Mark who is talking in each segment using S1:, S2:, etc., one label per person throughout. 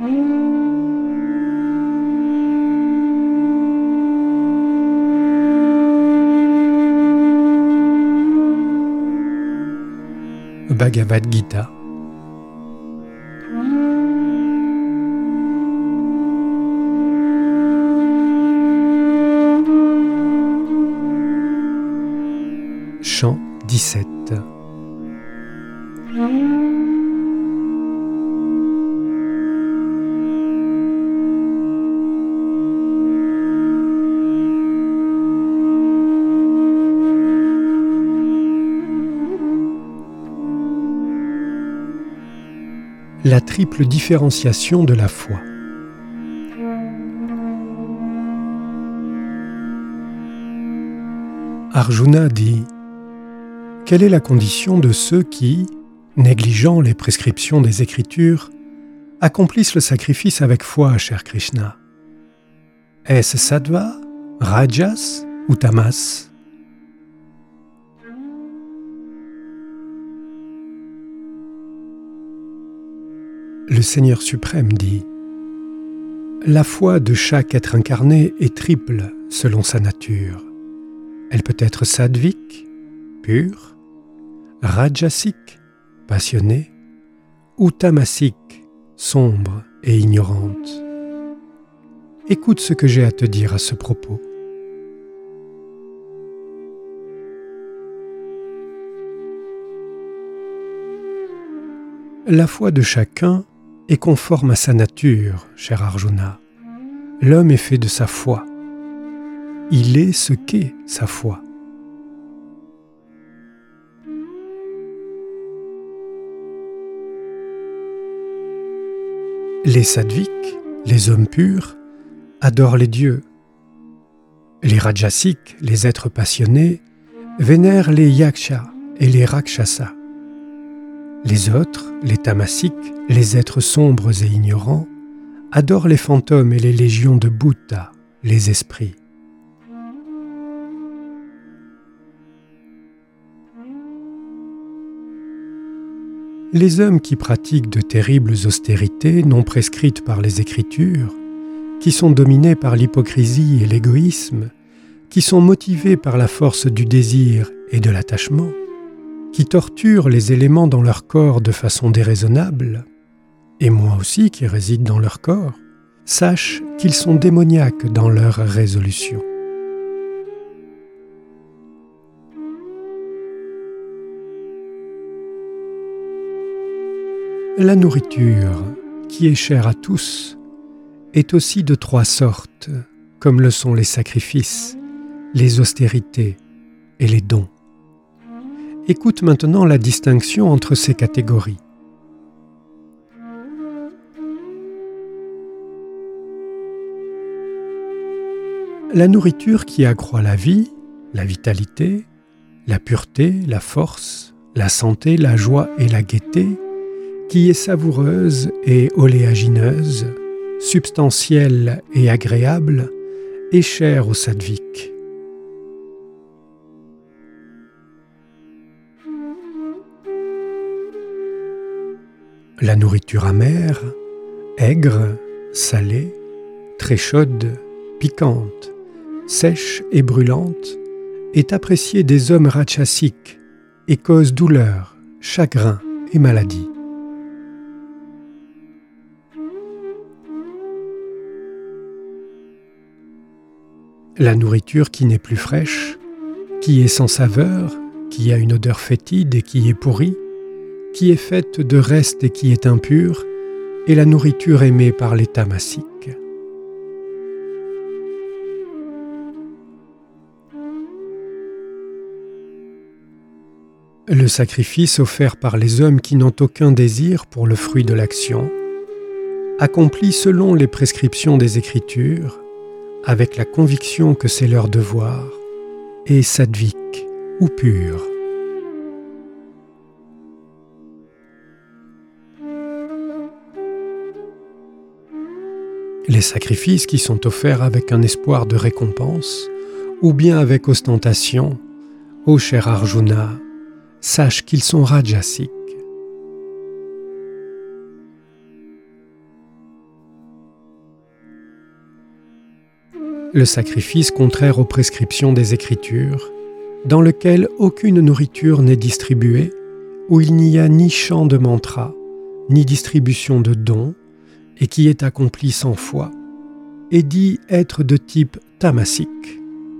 S1: Bhagavad Gita. Chant 17. La triple différenciation de la foi. Arjuna dit : quelle est la condition de ceux qui, négligeant les prescriptions des Écritures, accomplissent le sacrifice avec foi, cher Krishna ? Est-ce sattva, rajas ou tamas ? Le Seigneur suprême dit : la foi de chaque être incarné est triple selon sa nature. Elle peut être sattvique, pure, rajasique, passionnée, ou tamasique, sombre et ignorante. Écoute ce que j'ai à te dire à ce propos. La foi de chacun est conforme à sa nature, cher Arjuna. L'homme est fait de sa foi. Il est ce qu'est sa foi. Les sattviques, les hommes purs, adorent les dieux. Les rajasiques, les êtres passionnés, vénèrent les yakshas et les rakshasas. Les autres, les tamasiques, les êtres sombres et ignorants, adorent les fantômes et les légions de Bhuta, les esprits. Les hommes qui pratiquent de terribles austérités non prescrites par les Écritures, qui sont dominés par l'hypocrisie et l'égoïsme, qui sont motivés par la force du désir et de l'attachement, qui torturent les éléments dans leur corps de façon déraisonnable, et moi aussi qui réside dans leur corps, sachent qu'ils sont démoniaques dans leur résolution. La nourriture, qui est chère à tous, est aussi de 3 sortes, comme le sont les sacrifices, les austérités et les dons. Écoute maintenant la distinction entre ces catégories. La nourriture qui accroît la vie, la vitalité, la pureté, la force, la santé, la joie et la gaieté, qui est savoureuse et oléagineuse, substantielle et agréable, est chère aux sattviques. La nourriture amère, aigre, salée, très chaude, piquante, sèche et brûlante, est appréciée des hommes rajasiques et cause douleur, chagrin et maladie. La nourriture qui n'est plus fraîche, qui est sans saveur, qui a une odeur fétide et qui est pourrie, qui est faite de restes et qui est impure, est la nourriture aimée par les tamasiques. Le sacrifice offert par les hommes qui n'ont aucun désir pour le fruit de l'action, accompli selon les prescriptions des Écritures, avec la conviction que c'est leur devoir, est sattvique ou pur. Les sacrifices qui sont offerts avec un espoir de récompense, ou bien avec ostentation, ô cher Arjuna, sache qu'ils sont rajasiques. le sacrifice contraire aux prescriptions des Écritures, dans lequel aucune nourriture n'est distribuée, où il n'y a ni chant de mantra, ni distribution de dons, et qui est accompli sans foi, est dit être de type tamasique.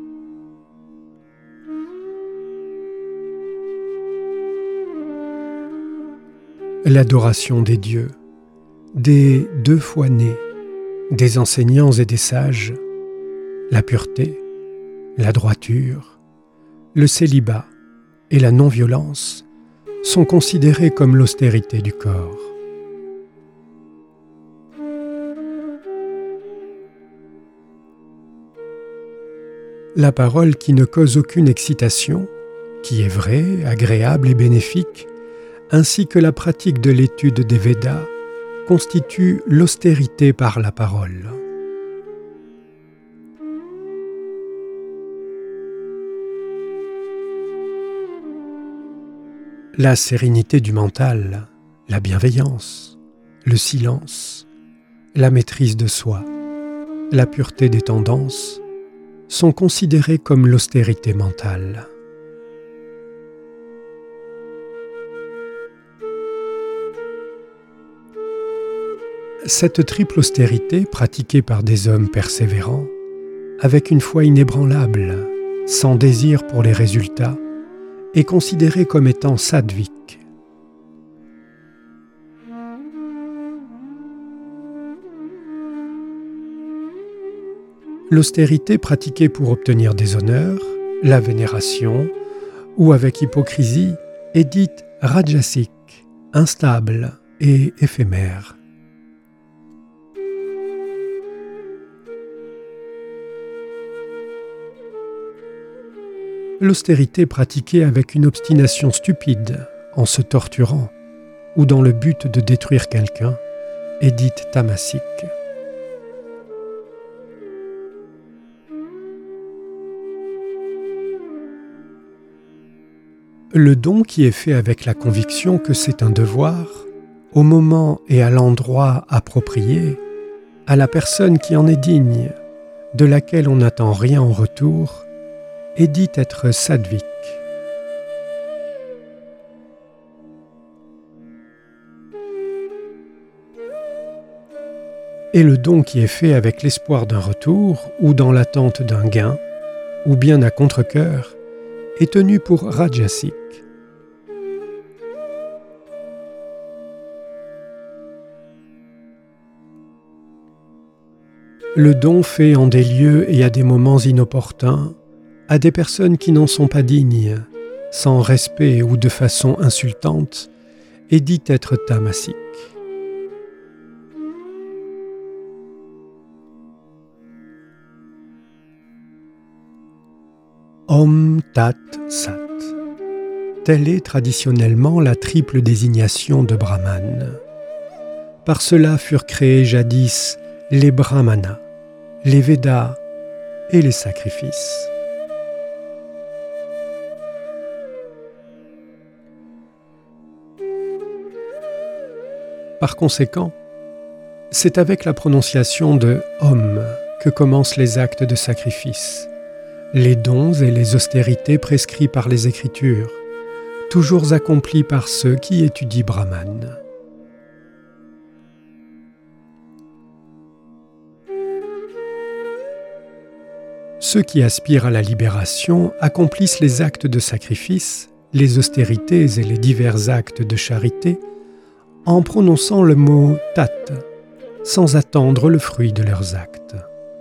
S1: L'adoration des dieux, des deux fois nés, des enseignants et des sages, la pureté, la droiture, le célibat et la non-violence sont considérés comme l'austérité du corps. La parole qui ne cause aucune excitation, qui est vraie, agréable et bénéfique, ainsi que la pratique de l'étude des Védas, constitue l'austérité par la parole. La sérénité du mental, la bienveillance, le silence, la maîtrise de soi, la pureté des tendances sont considérés comme l'austérité mentale. Cette triple austérité, pratiquée par des hommes persévérants, avec une foi inébranlable, sans désir pour les résultats, est considérée comme étant sattvique. L'austérité pratiquée pour obtenir des honneurs, la vénération ou avec hypocrisie est dite rajasique, instable et éphémère. L'austérité pratiquée avec une obstination stupide, en se torturant, ou dans le but de détruire quelqu'un, est dite tamasique. Le don qui est fait avec la conviction que c'est un devoir, au moment et à l'endroit approprié, à la personne qui en est digne, de laquelle on n'attend rien en retour, est dit être sattvique. Et le don qui est fait avec l'espoir d'un retour ou dans l'attente d'un gain, ou bien à contre-cœur, est tenu pour rajasique. Le don fait en des lieux et à des moments inopportuns, à des personnes qui n'en sont pas dignes, sans respect ou de façon insultante, est dit être tamasique. Om Tat Sat. Telle est traditionnellement la triple désignation de Brahman. Par cela furent créés jadis les Brahmanas, les Védas et les sacrifices. Par conséquent, c'est avec la prononciation de « Om » que commencent les actes de sacrifice, les dons et les austérités prescrits par les Écritures, toujours accomplis par ceux qui étudient Brahman. Ceux qui aspirent à la libération accomplissent les actes de sacrifice, les austérités et les divers actes de charité en prononçant le mot « tat », sans attendre le fruit de leurs actes.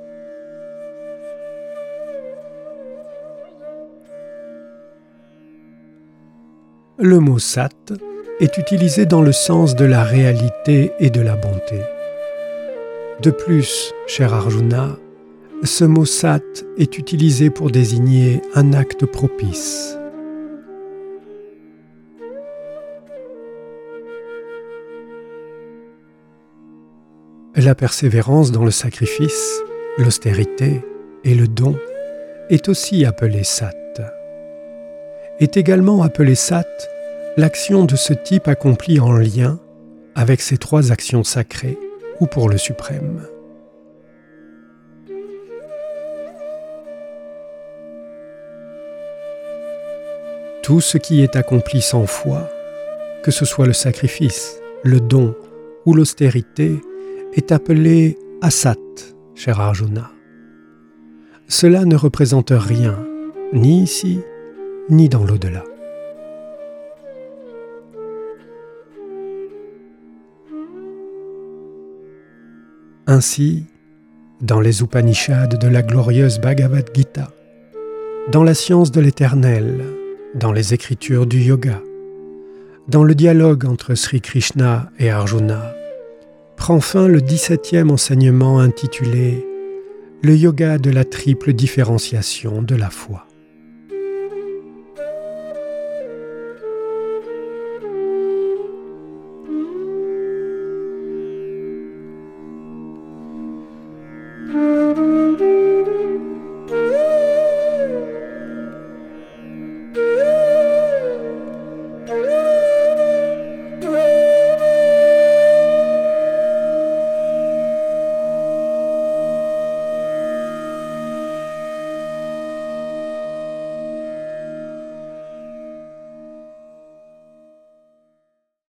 S1: Le mot « sat » est utilisé dans le sens de la réalité et de la bonté. De plus, cher Arjuna, ce mot « sat » est utilisé pour désigner un acte propice. La persévérance dans le sacrifice, l'austérité et le don est aussi appelée sat. Est également appelée sat l'action de ce type accomplie en lien avec ces trois actions sacrées ou pour le suprême. Tout ce qui est accompli sans foi, que ce soit le sacrifice, le don ou l'austérité, est appelé asat, cher Arjuna. Cela ne représente rien, ni ici, ni dans l'au-delà. Ainsi, dans les Upanishads de la glorieuse Bhagavad Gita, dans la science de l'éternel, dans les écritures du yoga, dans le dialogue entre Sri Krishna et Arjuna, prend fin le 17e enseignement intitulé « Le yoga de la triple différenciation de la foi ».